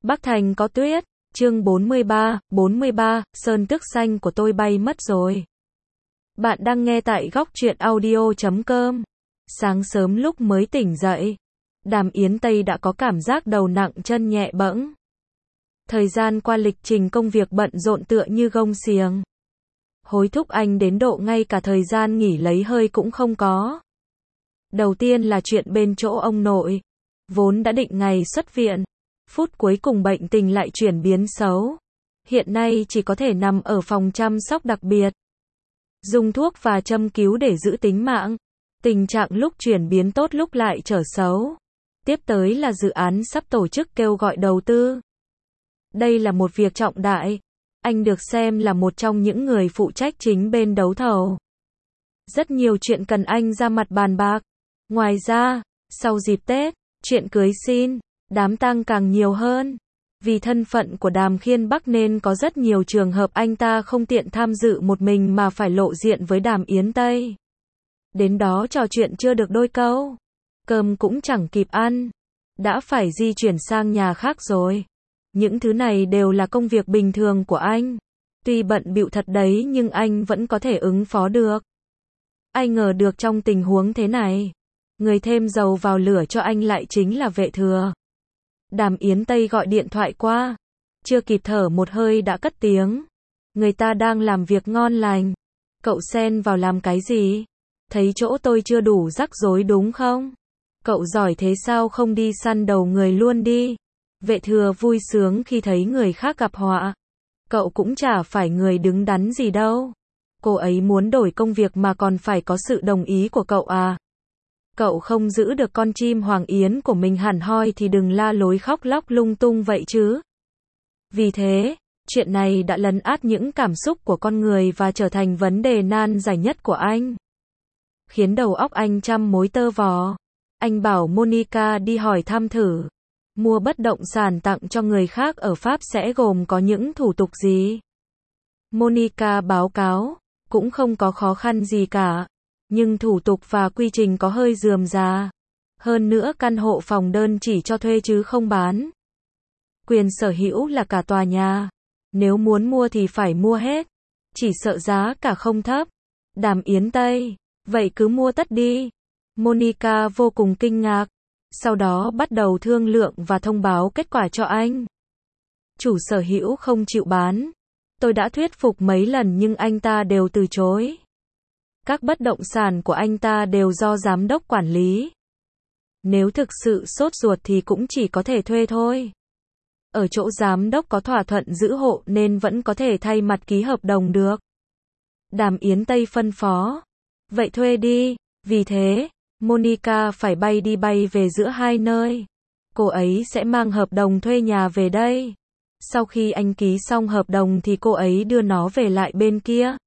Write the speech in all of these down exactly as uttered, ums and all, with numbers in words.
Bắc Thành có tuyết. Chương bốn mươi ba, bốn mươi ba, sơn tước xanh của tôi bay mất rồi. Bạn đang nghe tại góc truyện audio chấm com. Sáng sớm lúc mới tỉnh dậy, Đàm Yến Tây đã có cảm giác đầu nặng chân nhẹ bẫng. Thời gian qua lịch trình công việc bận rộn tựa như gông xiềng. Hối thúc anh đến độ ngay cả thời gian nghỉ lấy hơi cũng không có. Đầu tiên là chuyện bên chỗ ông nội. Vốn đã định ngày xuất viện. Phút cuối cùng bệnh tình lại chuyển biến xấu. Hiện nay chỉ có thể nằm ở phòng chăm sóc đặc biệt. Dùng thuốc và châm cứu để giữ tính mạng. Tình trạng lúc chuyển biến tốt lúc lại trở xấu. Tiếp tới là dự án sắp tổ chức kêu gọi đầu tư. Đây là một việc trọng đại. Anh được xem là một trong những người phụ trách chính bên đấu thầu. Rất nhiều chuyện cần anh ra mặt bàn bạc. Ngoài ra, sau dịp Tết, chuyện cưới xin, đám tang càng nhiều hơn. Vì thân phận của Đàm Khiên Bắc nên có rất nhiều trường hợp anh ta không tiện tham dự một mình mà phải lộ diện với Đàm Yến Tây. Đến đó trò chuyện chưa được đôi câu. Cơm cũng chẳng kịp ăn. Đã phải di chuyển sang nhà khác rồi. Những thứ này đều là công việc bình thường của anh. Tuy bận bịu thật đấy nhưng anh vẫn có thể ứng phó được. Ai ngờ được trong tình huống thế này, người thêm dầu vào lửa cho anh lại chính là Vệ Thừa. Đàm Yến Tây gọi điện thoại qua. Chưa kịp thở một hơi đã cất tiếng. Người ta đang làm việc ngon lành. Cậu xen vào làm cái gì? Thấy chỗ tôi chưa đủ rắc rối đúng không? Cậu giỏi thế sao không đi săn đầu người luôn đi? Vệ Thừa vui sướng khi thấy người khác gặp họa. Cậu cũng chả phải người đứng đắn gì đâu. Cô ấy muốn đổi công việc mà còn phải có sự đồng ý của cậu à? Cậu không giữ được con chim hoàng yến của mình hẳn hoi thì đừng la lối khóc lóc lung tung vậy chứ. Vì thế, chuyện này đã lấn át những cảm xúc của con người và trở thành vấn đề nan giải nhất của anh. Khiến đầu óc anh trăm mối tơ vò. Anh bảo Monica đi hỏi thăm thử. Mua bất động sản tặng cho người khác ở Pháp sẽ gồm có những thủ tục gì? Monica báo cáo, cũng không có khó khăn gì cả. Nhưng thủ tục và quy trình có hơi rườm rà. Hơn nữa căn hộ phòng đơn chỉ cho thuê chứ không bán. Quyền sở hữu là cả tòa nhà. Nếu muốn mua thì phải mua hết. Chỉ sợ giá cả không thấp. Đàm Yến Tây, vậy cứ mua tất đi. Monica vô cùng kinh ngạc. Sau đó bắt đầu thương lượng và thông báo kết quả cho anh. Chủ sở hữu không chịu bán. Tôi đã thuyết phục mấy lần nhưng anh ta đều từ chối. Các bất động sản của anh ta đều do giám đốc quản lý. Nếu thực sự sốt ruột thì cũng chỉ có thể thuê thôi. Ở chỗ giám đốc có thỏa thuận giữ hộ nên vẫn có thể thay mặt ký hợp đồng được. Đàm Yến Tây phân phó. Vậy thuê đi. Vì thế, Monica phải bay đi bay về giữa hai nơi. Cô ấy sẽ mang hợp đồng thuê nhà về đây. Sau khi anh ký xong hợp đồng thì cô ấy đưa nó về lại bên kia.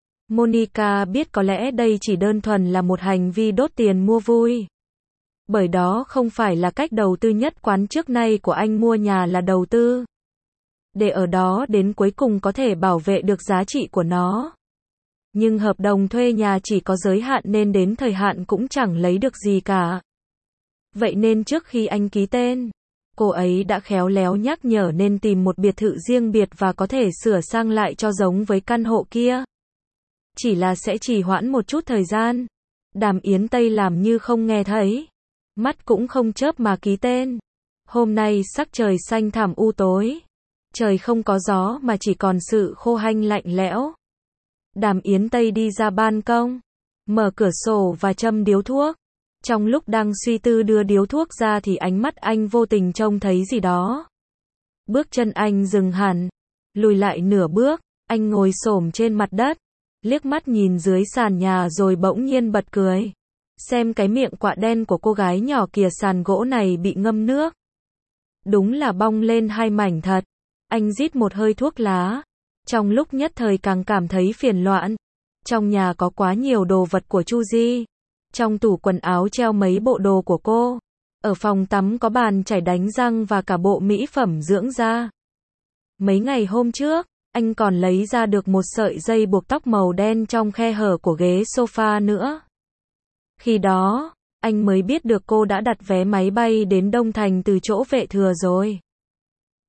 Monica biết có lẽ đây chỉ đơn thuần là một hành vi đốt tiền mua vui. Bởi đó không phải là cách đầu tư nhất quán trước nay của anh. Mua nhà là đầu tư. Để ở đó đến cuối cùng có thể bảo vệ được giá trị của nó. Nhưng hợp đồng thuê nhà chỉ có giới hạn nên đến thời hạn cũng chẳng lấy được gì cả. Vậy nên trước khi anh ký tên, cô ấy đã khéo léo nhắc nhở nên tìm một biệt thự riêng biệt và có thể sửa sang lại cho giống với căn hộ kia. Chỉ là sẽ trì hoãn một chút thời gian. Đàm Yến Tây làm như không nghe thấy. Mắt cũng không chớp mà ký tên. Hôm nay sắc trời xanh thẳm u tối. Trời không có gió mà chỉ còn sự khô hanh lạnh lẽo. Đàm Yến Tây đi ra ban công. Mở cửa sổ và châm điếu thuốc. Trong lúc đang suy tư đưa điếu thuốc ra thì ánh mắt anh vô tình trông thấy gì đó. Bước chân anh dừng hẳn. Lùi lại nửa bước. Anh ngồi xổm trên mặt đất. Liếc mắt nhìn dưới sàn nhà rồi bỗng nhiên bật cười. Xem cái miệng quạ đen của cô gái nhỏ kìa, sàn gỗ này bị ngâm nước. Đúng là bong lên hai mảnh thật. Anh rít một hơi thuốc lá. Trong lúc nhất thời càng cảm thấy phiền loạn. Trong nhà có quá nhiều đồ vật của Chu Di. Trong tủ quần áo treo mấy bộ đồ của cô. Ở phòng tắm có bàn chải đánh răng và cả bộ mỹ phẩm dưỡng da. Mấy ngày hôm trước, anh còn lấy ra được một sợi dây buộc tóc màu đen trong khe hở của ghế sofa nữa. Khi đó, anh mới biết được cô đã đặt vé máy bay đến Đông Thành từ chỗ Vệ Thừa rồi.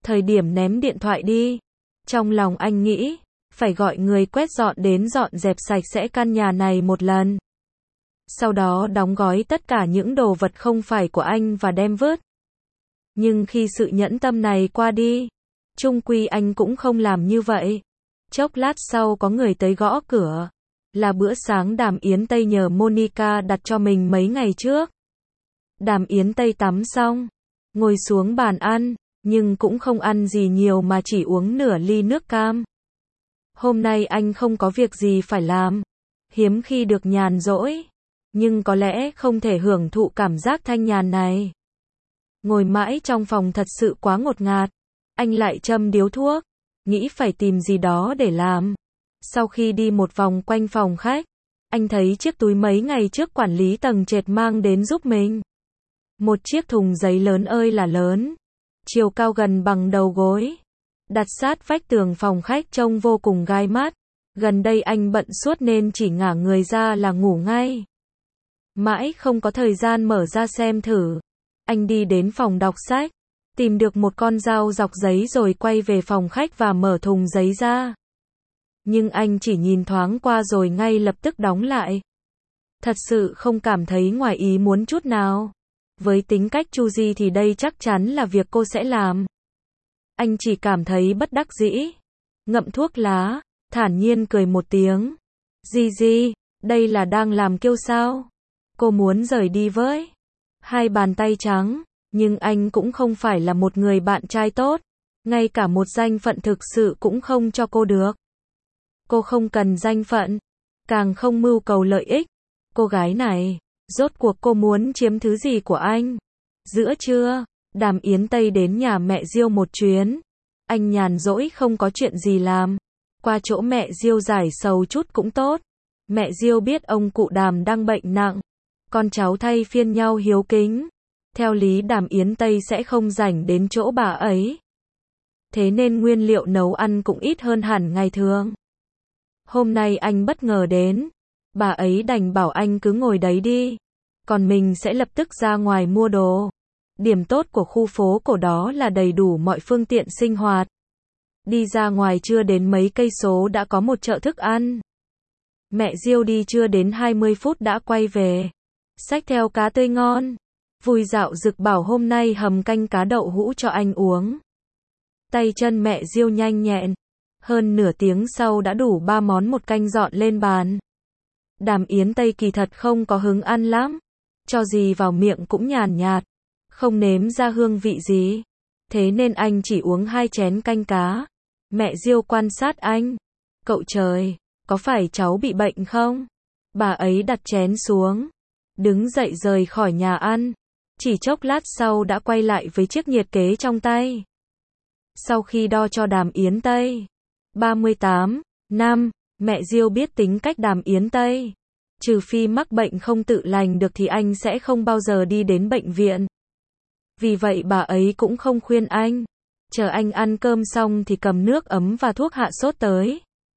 Thời điểm ném điện thoại đi. Trong lòng anh nghĩ, phải gọi người quét dọn đến dọn dẹp sạch sẽ căn nhà này một lần. Sau đó đóng gói tất cả những đồ vật không phải của anh và đem vứt. Nhưng khi sự nhẫn tâm này qua đi, chung quy anh cũng không làm như vậy. Chốc lát sau có người tới gõ cửa. Là bữa sáng Đàm Yến Tây nhờ Monica đặt cho mình mấy ngày trước. Đàm Yến Tây tắm xong, ngồi xuống bàn ăn, nhưng cũng không ăn gì nhiều mà chỉ uống nửa ly nước cam. Hôm nay anh không có việc gì phải làm, hiếm khi được nhàn rỗi, nhưng có lẽ không thể hưởng thụ cảm giác thanh nhàn này. Ngồi mãi trong phòng thật sự quá ngột ngạt, anh lại châm điếu thuốc, nghĩ phải tìm gì đó để làm. Sau khi đi một vòng quanh phòng khách, anh thấy chiếc túi mấy ngày trước quản lý tầng trệt mang đến giúp mình. Một chiếc thùng giấy lớn ơi là lớn, chiều cao gần bằng đầu gối, đặt sát vách tường phòng khách trông vô cùng gai mắt. Gần đây anh bận suốt nên chỉ ngả người ra là ngủ ngay. Mãi không có thời gian mở ra xem thử. Anh đi đến phòng đọc sách, tìm được một con dao dọc giấy rồi quay về phòng khách và mở thùng giấy ra. Nhưng anh chỉ nhìn thoáng qua rồi ngay lập tức đóng lại. Thật sự không cảm thấy ngoài ý muốn chút nào. Với tính cách Chu Di thì đây chắc chắn là việc cô sẽ làm. Anh chỉ cảm thấy bất đắc dĩ. Ngậm thuốc lá, thản nhiên cười một tiếng. Di Di, đây là đang làm kiêu sao? Cô muốn rời đi với. Hai bàn tay trắng, nhưng anh cũng không phải là một người bạn trai tốt. Ngay cả một danh phận thực sự cũng không cho cô được. Cô không cần danh phận, càng không mưu cầu lợi ích. Cô gái này, rốt cuộc cô muốn chiếm thứ gì của anh? Giữa trưa, Đàm Yến Tây đến nhà mẹ Diêu một chuyến. Anh nhàn rỗi không có chuyện gì làm. Qua chỗ mẹ Diêu giải sầu chút cũng tốt. Mẹ Diêu biết ông cụ Đàm đang bệnh nặng. Con cháu thay phiên nhau hiếu kính. Theo lý Đàm Yến Tây sẽ không rảnh đến chỗ bà ấy. Thế nên nguyên liệu nấu ăn cũng ít hơn hẳn ngày thường. Hôm nay anh bất ngờ đến. Bà ấy đành bảo anh cứ ngồi đấy đi. Còn mình sẽ lập tức ra ngoài mua đồ. Điểm tốt của khu phố cổ đó là đầy đủ mọi phương tiện sinh hoạt. Đi ra ngoài chưa đến mấy cây số đã có một chợ thức ăn. Mẹ Diêu đi chưa đến hai mươi phút đã quay về. Xách theo cá tươi ngon. Vui dạo dực bảo hôm nay hầm canh cá đậu hũ cho anh uống. Tay chân mẹ Diêu nhanh nhẹn. Hơn nửa tiếng sau đã đủ ba món một canh dọn lên bàn. Đàm Yến Tây kỳ thật không có hứng ăn lắm. Cho gì vào miệng cũng nhàn nhạt. Không nếm ra hương vị gì. Thế nên anh chỉ uống hai chén canh cá. Mẹ Diêu quan sát anh. Cậu trời, có phải cháu bị bệnh không? Bà ấy đặt chén xuống. Đứng dậy rời khỏi nhà ăn. Chỉ chốc lát sau đã quay lại với chiếc nhiệt kế trong tay. Sau khi đo cho Đàm Yến Tây ba mươi tám năm, mẹ Diêu biết tính cách Đàm Yến Tây. Trừ phi mắc bệnh không tự lành được thì anh sẽ không bao giờ đi đến bệnh viện. Vì vậy bà ấy cũng không khuyên anh. Chờ anh ăn cơm xong thì cầm nước ấm và thuốc hạ sốt tới.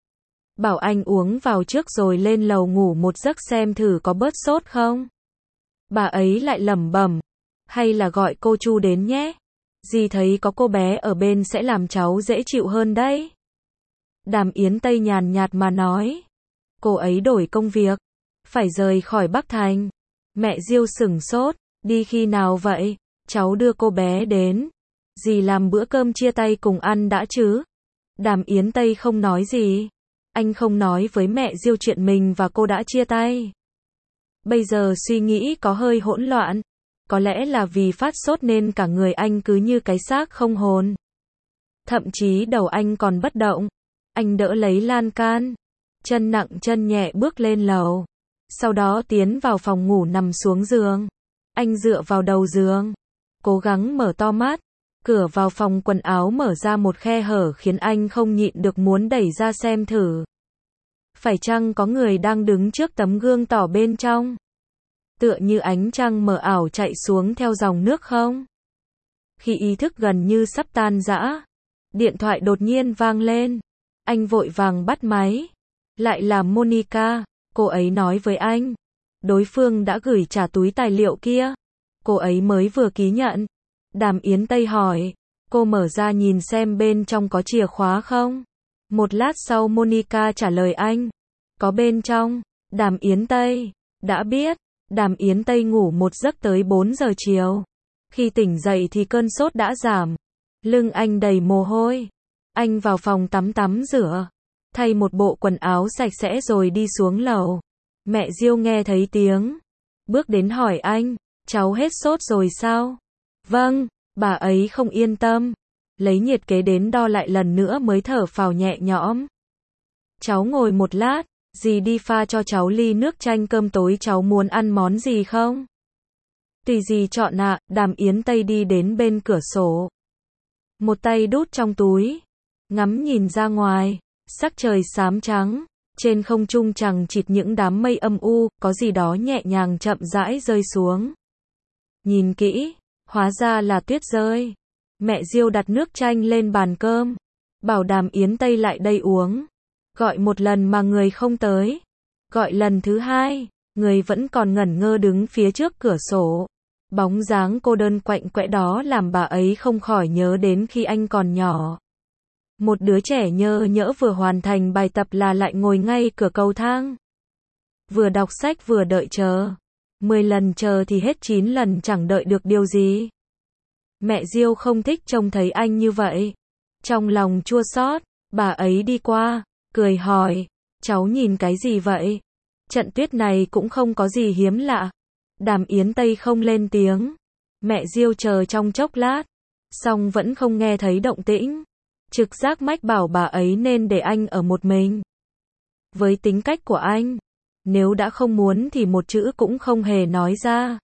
Bảo anh uống vào trước rồi lên lầu ngủ một giấc xem thử có bớt sốt không. Bà ấy lại lẩm bẩm. Hay là gọi cô Chu đến nhé. Dì thấy có cô bé ở bên sẽ làm cháu dễ chịu hơn đấy. Đàm Yến Tây nhàn nhạt mà nói. Cô ấy đổi công việc. Phải rời khỏi Bắc Thành. Mẹ Diêu sửng sốt. Đi khi nào vậy? Cháu đưa cô bé đến. Dì làm bữa cơm chia tay cùng ăn đã chứ? Đàm Yến Tây không nói gì. Anh không nói với mẹ Diêu chuyện mình và cô đã chia tay. Bây giờ suy nghĩ có hơi hỗn loạn. Có lẽ là vì phát sốt nên cả người anh cứ như cái xác không hồn. Thậm chí đầu anh còn bất động. Anh đỡ lấy lan can. Chân nặng chân nhẹ bước lên lầu. Sau đó tiến vào phòng ngủ nằm xuống giường. Anh dựa vào đầu giường. Cố gắng mở to mắt. Cửa vào phòng quần áo mở ra một khe hở khiến anh không nhịn được muốn đẩy ra xem thử. Phải chăng có người đang đứng trước tấm gương tỏ bên trong? Tựa như ánh trăng mờ ảo chạy xuống theo dòng nước không? Khi ý thức gần như sắp tan rã, điện thoại đột nhiên vang lên. Anh vội vàng bắt máy. Lại là Monica, cô ấy nói với anh. Đối phương đã gửi trả túi tài liệu kia. Cô ấy mới vừa ký nhận. Đàm Yến Tây hỏi. Cô mở ra nhìn xem bên trong có chìa khóa không. Một lát sau Monica trả lời anh. Có bên trong. Đàm Yến Tây. Đã biết. Đàm Yến Tây ngủ một giấc tới bốn giờ chiều. Khi tỉnh dậy thì cơn sốt đã giảm. Lưng anh đầy mồ hôi. Anh vào phòng tắm tắm rửa. Thay một bộ quần áo sạch sẽ rồi đi xuống lầu. Mẹ Diêu nghe thấy tiếng. Bước đến hỏi anh. Cháu hết sốt rồi sao? Vâng. Bà ấy không yên tâm. Lấy nhiệt kế đến đo lại lần nữa mới thở phào nhẹ nhõm. Cháu ngồi một lát. Dì đi pha cho cháu ly nước chanh cơm tối, cháu muốn ăn món gì không? Tùy dì chọn ạ. Đàm Yến Tây đi đến bên cửa sổ. Một tay đút trong túi. Ngắm nhìn ra ngoài. Sắc trời xám trắng. Trên không trung chằng chịt những đám mây âm u, có gì đó nhẹ nhàng chậm rãi rơi xuống. Nhìn kỹ, hóa ra là tuyết rơi. Mẹ Diêu đặt nước chanh lên bàn cơm. Bảo Đàm Yến Tây lại đây uống. Gọi một lần mà người không tới. Gọi lần thứ hai, người vẫn còn ngẩn ngơ đứng phía trước cửa sổ. Bóng dáng cô đơn quạnh quẽ đó làm bà ấy không khỏi nhớ đến khi anh còn nhỏ. Một đứa trẻ nhơ nhỡ vừa hoàn thành bài tập là lại ngồi ngay cửa cầu thang. Vừa đọc sách vừa đợi chờ. Mười lần chờ thì hết chín lần chẳng đợi được điều gì. Mẹ Diêu không thích trông thấy anh như vậy. Trong lòng chua xót, bà ấy đi qua, cười hỏi, cháu nhìn cái gì vậy? Trận tuyết này cũng không có gì hiếm lạ. Đàm Yến Tây không lên tiếng. Mẹ Diêu chờ trong chốc lát, xong vẫn không nghe thấy động tĩnh. Trực giác mách bảo bà ấy nên để anh ở một mình. Với tính cách của anh, nếu đã không muốn thì một chữ cũng không hề nói ra.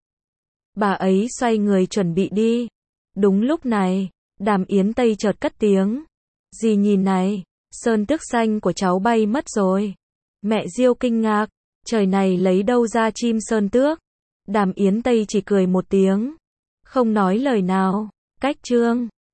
Bà ấy xoay người chuẩn bị đi. Đúng lúc này, Đàm Yến Tây chợt cất tiếng. Dì nhìn này, sơn tước xanh của cháu bay mất rồi. Mẹ Diêu kinh ngạc, trời này lấy đâu ra chim sơn tước? Đàm Yến Tây chỉ cười một tiếng, không nói lời nào. Cách chương